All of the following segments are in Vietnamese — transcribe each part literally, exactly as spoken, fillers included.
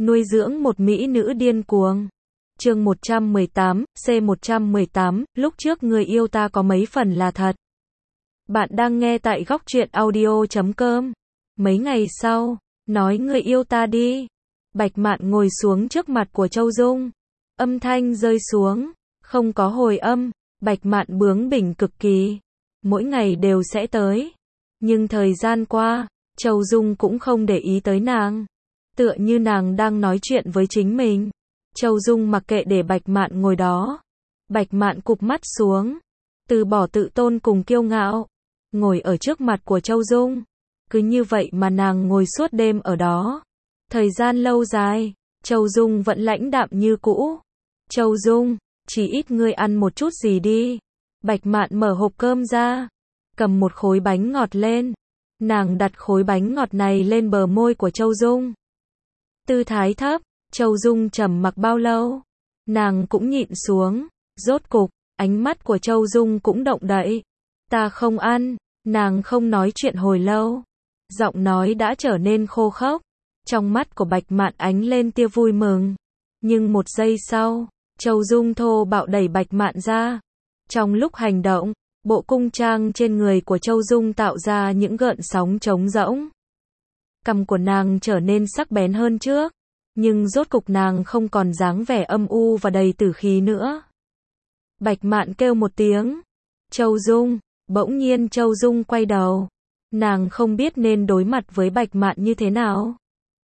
Nuôi dưỡng một mỹ nữ điên cuồng. Chương một trăm mười tám, C một trăm mười tám, lúc trước người yêu ta có mấy phần là thật. Bạn đang nghe tại góc truyện audio chấm com. Mấy ngày sau, nói người yêu ta đi. Bạch Mạn ngồi xuống trước mặt của Châu Dung. Âm thanh rơi xuống, không có hồi âm. Bạch Mạn bướng bỉnh cực kỳ. Mỗi ngày đều sẽ tới. Nhưng thời gian qua, Châu Dung cũng không để ý tới nàng. Tựa như nàng đang nói chuyện với chính mình. Châu Dung mặc kệ để Bạch Mạn ngồi đó. Bạch Mạn cụp mắt xuống, từ bỏ tự tôn cùng kiêu ngạo, ngồi ở trước mặt của Châu Dung. Cứ như vậy mà nàng ngồi suốt đêm ở đó. Thời gian lâu dài, Châu Dung vẫn lãnh đạm như cũ. Châu Dung, chỉ ít ngươi ăn một chút gì đi. Bạch Mạn mở hộp cơm ra, cầm một khối bánh ngọt lên. Nàng đặt khối bánh ngọt này lên bờ môi của Châu Dung. Tư thái thấp, Châu Dung trầm mặc bao lâu, nàng cũng nhịn xuống. Rốt cục, ánh mắt của Châu Dung cũng động đậy. Ta không ăn. Nàng không nói chuyện hồi lâu, giọng nói đã trở nên khô khốc. Trong mắt của Bạch Mạn ánh lên tia vui mừng. Nhưng một giây sau, Châu Dung thô bạo đẩy Bạch Mạn ra. Trong lúc hành động, bộ cung trang trên người của Châu Dung tạo ra những gợn sóng trống rỗng. Cằm của nàng trở nên sắc bén hơn trước, nhưng rốt cục nàng không còn dáng vẻ âm u và đầy tử khí nữa. Bạch Mạn kêu một tiếng. Châu Dung. Bỗng nhiên Châu Dung quay đầu. Nàng không biết nên đối mặt với Bạch Mạn như thế nào.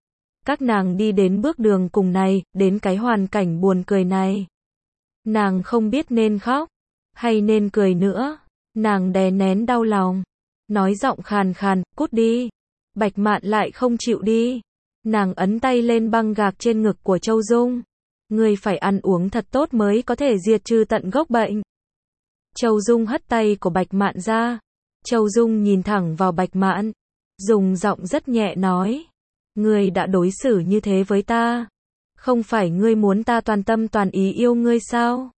Các nàng đi đến bước đường cùng này, đến cái hoàn cảnh buồn cười này. Nàng không biết nên khóc, hay nên cười nữa. Nàng đè nén đau lòng, nói giọng khàn khàn, cút đi. Bạch Mạn lại không chịu đi. Nàng ấn tay lên băng gạc trên ngực của Châu Dung. Ngươi phải ăn uống thật tốt mới có thể diệt trừ tận gốc bệnh. Châu Dung hất tay của Bạch Mạn ra. Châu Dung nhìn thẳng vào Bạch Mạn, dùng giọng rất nhẹ nói. Ngươi đã đối xử như thế với ta. Không phải ngươi muốn ta toàn tâm toàn ý yêu ngươi sao?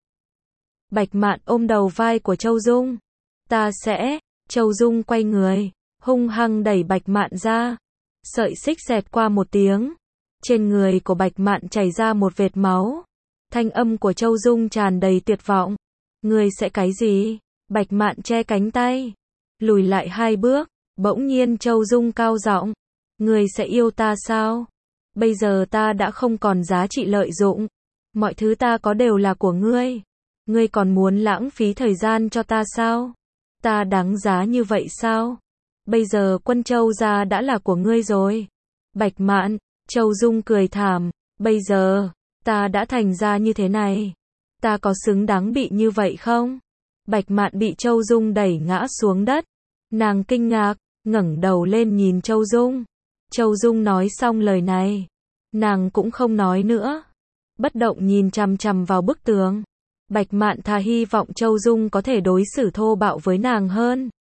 Bạch Mạn ôm đầu vai của Châu Dung. Ta sẽ. Châu Dung quay người, hung hăng đẩy Bạch Mạn ra. Sợi xích xẹt qua một tiếng. Trên người của Bạch Mạn chảy ra một vệt máu. Thanh âm của Châu Dung tràn đầy tuyệt vọng. Ngươi sẽ cái gì? Bạch Mạn che cánh tay, lùi lại hai bước. Bỗng nhiên Châu Dung cao giọng. Ngươi sẽ yêu ta sao? Bây giờ ta đã không còn giá trị lợi dụng. Mọi thứ ta có đều là của ngươi. Ngươi còn muốn lãng phí thời gian cho ta sao? Ta đáng giá như vậy sao? Bây giờ Quân Châu gia đã là của ngươi rồi. Bạch Mạn. Châu Dung cười thảm. Bây giờ, ta đã thành ra như thế này. Ta có xứng đáng bị như vậy không? Bạch Mạn bị Châu Dung đẩy ngã xuống đất. Nàng kinh ngạc, ngẩng đầu lên nhìn Châu Dung. Châu Dung nói xong lời này, nàng cũng không nói nữa. Bất động nhìn chằm chằm vào bức tường. Bạch Mạn thà hy vọng Châu Dung có thể đối xử thô bạo với nàng hơn.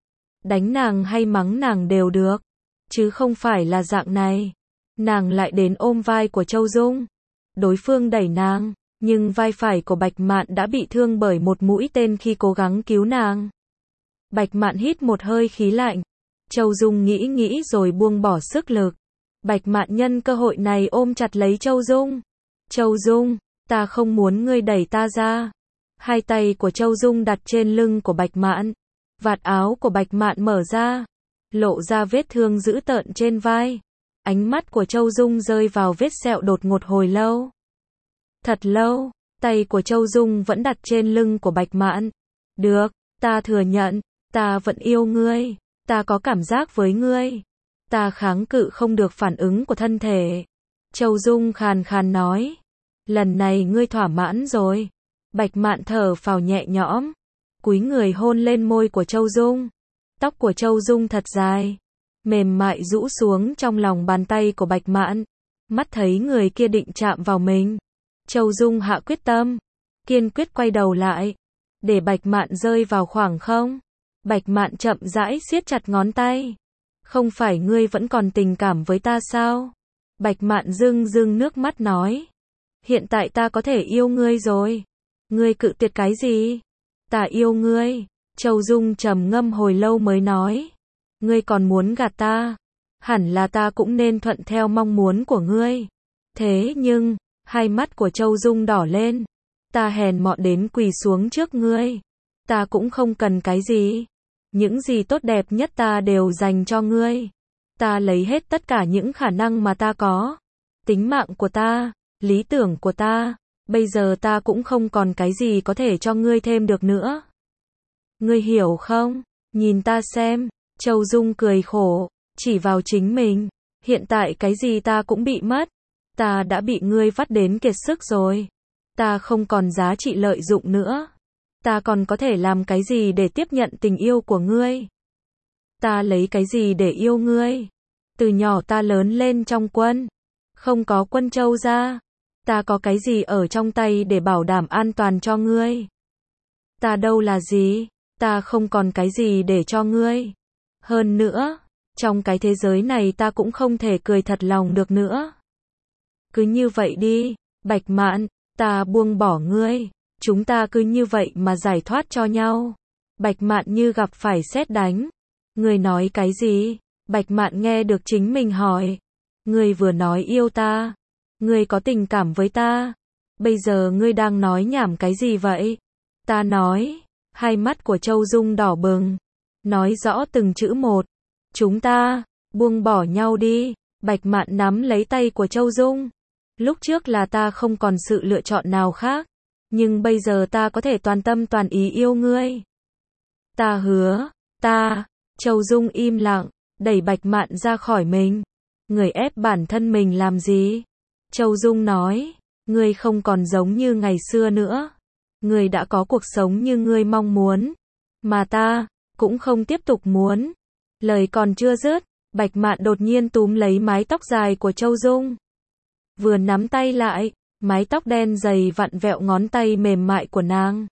Đánh nàng hay mắng nàng đều được, chứ không phải là dạng này. Nàng lại đến ôm vai của Châu Dung. Đối phương đẩy nàng, nhưng vai phải của Bạch Mạn đã bị thương bởi một mũi tên khi cố gắng cứu nàng. Bạch Mạn hít một hơi khí lạnh. Châu Dung nghĩ nghĩ rồi buông bỏ sức lực. Bạch Mạn nhân cơ hội này ôm chặt lấy Châu Dung. Châu Dung, ta không muốn ngươi đẩy ta ra. Hai tay của Châu Dung đặt trên lưng của Bạch Mạn. Vạt áo của Bạch Mạn mở ra, lộ ra vết thương dữ tợn trên vai. Ánh mắt của Châu Dung rơi vào vết sẹo đột ngột hồi lâu. Thật lâu, tay của Châu Dung vẫn đặt trên lưng của Bạch Mạn. Được, ta thừa nhận, ta vẫn yêu ngươi. Ta có cảm giác với ngươi. Ta kháng cự không được phản ứng của thân thể. Châu Dung khàn khàn nói. Lần này ngươi thỏa mãn rồi. Bạch Mạn thở phào nhẹ nhõm, cúi người hôn lên môi của Châu Dung. Tóc của Châu Dung thật dài, mềm mại rũ xuống trong lòng bàn tay của Bạch Mạn. Mắt thấy người kia định chạm vào mình, Châu Dung hạ quyết tâm, kiên quyết quay đầu lại, để Bạch Mạn rơi vào khoảng không. Bạch Mạn chậm rãi siết chặt ngón tay. Không phải ngươi vẫn còn tình cảm với ta sao? Bạch Mạn rưng rưng nước mắt nói. Hiện tại ta có thể yêu ngươi rồi. Ngươi cự tuyệt cái gì? Ta yêu ngươi. Châu Dung trầm ngâm hồi lâu mới nói. Ngươi còn muốn gạt ta? Hẳn là ta cũng nên thuận theo mong muốn của ngươi. Thế nhưng, hai mắt của Châu Dung đỏ lên. Ta hèn mọn đến quỳ xuống trước ngươi. Ta cũng không cần cái gì. Những gì tốt đẹp nhất ta đều dành cho ngươi. Ta lấy hết tất cả những khả năng mà ta có. Tính mạng của ta, lý tưởng của ta. Bây giờ ta cũng không còn cái gì có thể cho ngươi thêm được nữa. Ngươi hiểu không? Nhìn ta xem. Châu Dung cười khổ, chỉ vào chính mình. Hiện tại cái gì ta cũng bị mất. Ta đã bị ngươi vắt đến kiệt sức rồi. Ta không còn giá trị lợi dụng nữa. Ta còn có thể làm cái gì để tiếp nhận tình yêu của ngươi? Ta lấy cái gì để yêu ngươi? Từ nhỏ ta lớn lên trong quân. Không có quân Châu gia. Ta có cái gì ở trong tay để bảo đảm an toàn cho ngươi? Ta đâu là gì? Ta không còn cái gì để cho ngươi. Hơn nữa, trong cái thế giới này ta cũng không thể cười thật lòng được nữa. Cứ như vậy đi, Bạch Mạn, ta buông bỏ ngươi. Chúng ta cứ như vậy mà giải thoát cho nhau. Bạch Mạn như gặp phải sét đánh. Ngươi nói cái gì? Bạch Mạn nghe được chính mình hỏi. Ngươi vừa nói yêu ta. Ngươi có tình cảm với ta. Bây giờ ngươi đang nói nhảm cái gì vậy? Ta nói. Hai mắt của Châu Dung đỏ bừng. Nói rõ từng chữ một. Chúng ta, buông bỏ nhau đi. Bạch Mạn nắm lấy tay của Châu Dung. Lúc trước là ta không còn sự lựa chọn nào khác. Nhưng bây giờ ta có thể toàn tâm toàn ý yêu ngươi. Ta hứa, ta, Châu Dung im lặng, đẩy Bạch Mạn ra khỏi mình. Người ép bản thân mình làm gì? Châu Dung nói, ngươi không còn giống như ngày xưa nữa. Ngươi đã có cuộc sống như ngươi mong muốn. Mà ta, cũng không tiếp tục muốn. Lời còn chưa dứt, Bạch Mạn đột nhiên túm lấy mái tóc dài của Châu Dung. Vừa nắm tay lại, mái tóc đen dày vặn vẹo ngón tay mềm mại của nàng.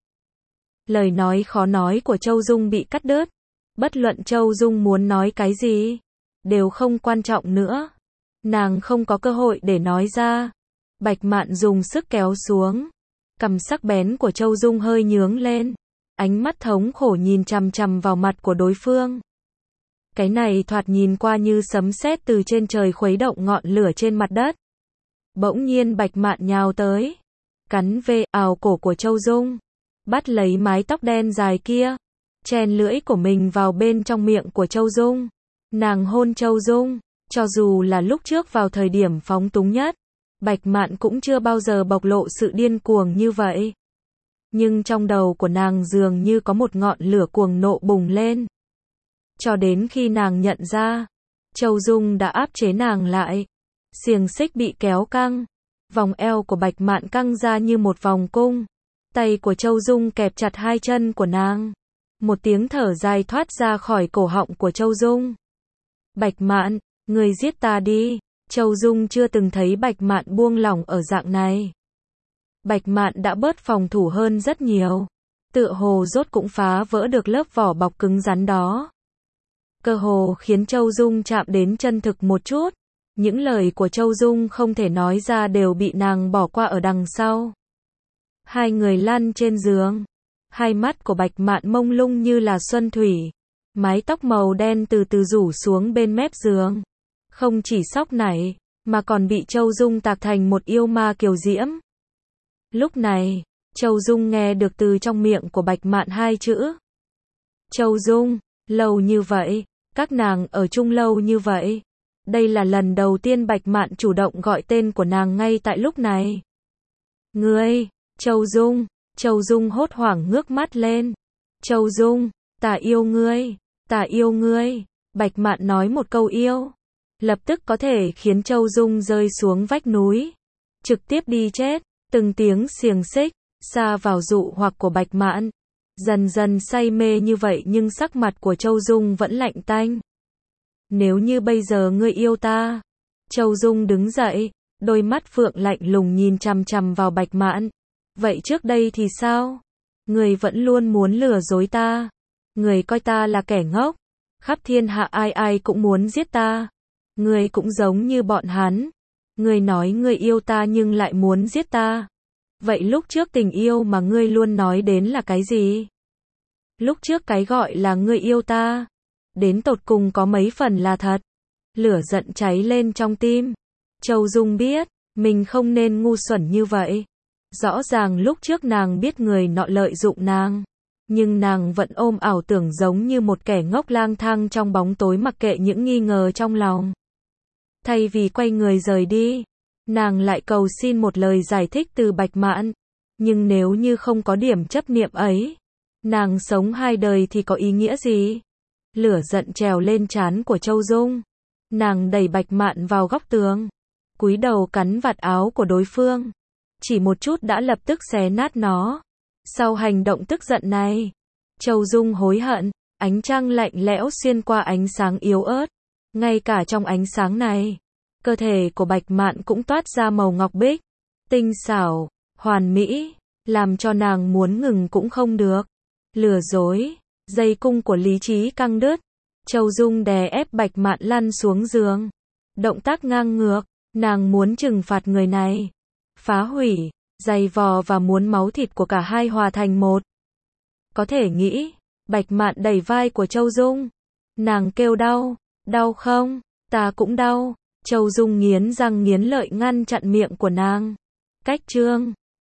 Lời nói khó nói của Châu Dung bị cắt đứt. Bất luận Châu Dung muốn nói cái gì, đều không quan trọng nữa. Nàng không có cơ hội để nói ra. Bạch Mạn dùng sức kéo xuống. Cằm sắc bén của Châu Dung hơi nhướng lên. Ánh mắt thống khổ nhìn chằm chằm vào mặt của đối phương. Cái này thoạt nhìn qua như sấm sét từ trên trời khuấy động ngọn lửa trên mặt đất. Bỗng nhiên Bạch Mạn nhào tới. Cắn về ào cổ của Châu Dung. Bắt lấy mái tóc đen dài kia. Chèn lưỡi của mình vào bên trong miệng của Châu Dung. Nàng hôn Châu Dung. Cho dù là lúc trước vào thời điểm phóng túng nhất. Bạch Mạn cũng chưa bao giờ bộc lộ sự điên cuồng như vậy. Nhưng trong đầu của nàng dường như có một ngọn lửa cuồng nộ bùng lên. Cho đến khi nàng nhận ra, Châu Dung đã áp chế nàng lại. Xiềng xích bị kéo căng. Vòng eo của Bạch Mạn căng ra như một vòng cung. Tay của Châu Dung kẹp chặt hai chân của nàng. Một tiếng thở dài thoát ra khỏi cổ họng của Châu Dung. Bạch Mạn, người giết ta đi. Châu Dung chưa từng thấy Bạch Mạn buông lỏng ở dạng này. Bạch Mạn đã bớt phòng thủ hơn rất nhiều. Tựa hồ rốt cũng phá vỡ được lớp vỏ bọc cứng rắn đó. Cơ hồ khiến Châu Dung chạm đến chân thực một chút. Những lời của Châu Dung không thể nói ra đều bị nàng bỏ qua ở đằng sau. Hai người lăn trên giường. Hai mắt của Bạch Mạn mông lung như là xuân thủy. Mái tóc màu đen từ từ rủ xuống bên mép giường. Không chỉ sóc nảy, mà còn bị Châu Dung tạc thành một yêu ma kiều diễm. Lúc này, Châu Dung nghe được từ trong miệng của Bạch Mạn hai chữ. Châu Dung, lâu như vậy, các nàng ở chung lâu như vậy. Đây là lần đầu tiên Bạch Mạn chủ động gọi tên của nàng ngay tại lúc này. Ngươi, Châu Dung, Châu Dung hốt hoảng ngước mắt lên. Châu Dung, ta yêu ngươi, ta yêu ngươi. Bạch Mạn nói một câu yêu. Lập tức có thể khiến Châu Dung rơi xuống vách núi. Trực tiếp đi chết. Từng tiếng xiềng xích, xa vào dụ hoặc của Bạch Mạn. Dần dần say mê như vậy nhưng sắc mặt của Châu Dung vẫn lạnh tanh. Nếu như bây giờ ngươi yêu ta. Châu Dung đứng dậy, đôi mắt phượng lạnh lùng nhìn chằm chằm vào Bạch Mạn. Vậy trước đây thì sao? Ngươi vẫn luôn muốn lừa dối ta. Ngươi coi ta là kẻ ngốc. Khắp thiên hạ ai ai cũng muốn giết ta. Ngươi cũng giống như bọn hắn. Ngươi nói ngươi yêu ta nhưng lại muốn giết ta. Vậy lúc trước tình yêu mà ngươi luôn nói đến là cái gì? Lúc trước cái gọi là ngươi yêu ta, đến tột cùng có mấy phần là thật? Lửa giận cháy lên trong tim. Châu Dung biết, Mình không nên ngu xuẩn như vậy. Rõ ràng lúc trước nàng biết người nọ lợi dụng nàng. Nhưng nàng vẫn ôm ảo tưởng giống như một kẻ ngốc lang thang trong bóng tối mặc kệ những nghi ngờ trong lòng. Thay vì quay người rời đi, nàng lại cầu xin một lời giải thích từ Bạch Mạn. Nhưng nếu như không có điểm chấp niệm ấy, nàng sống hai đời thì có ý nghĩa gì? Lửa giận trèo lên trán của Châu Dung. Nàng đẩy Bạch Mạn vào góc tường, cúi đầu cắn vạt áo của đối phương. Chỉ một chút đã lập tức xé nát nó. Sau hành động tức giận này, Châu Dung hối hận, ánh trăng lạnh lẽo xuyên qua ánh sáng yếu ớt. Ngay cả trong ánh sáng này, cơ thể của Bạch Mạn cũng toát ra màu ngọc bích, tinh xảo, hoàn mỹ, làm cho nàng muốn ngừng cũng không được. Lừa dối, dây cung của lý trí căng đứt. Châu Dung đè ép Bạch Mạn lăn xuống giường. Động tác ngang ngược, nàng muốn trừng phạt người này, phá hủy, giày vò và muốn máu thịt của cả hai hòa thành một. Có thể nghĩ, Bạch Mạn đẩy vai của Châu Dung. Nàng kêu đau, đau không? Ta cũng đau. Châu Dung nghiến răng nghiến lợi ngăn chặn miệng của nàng. Cách chương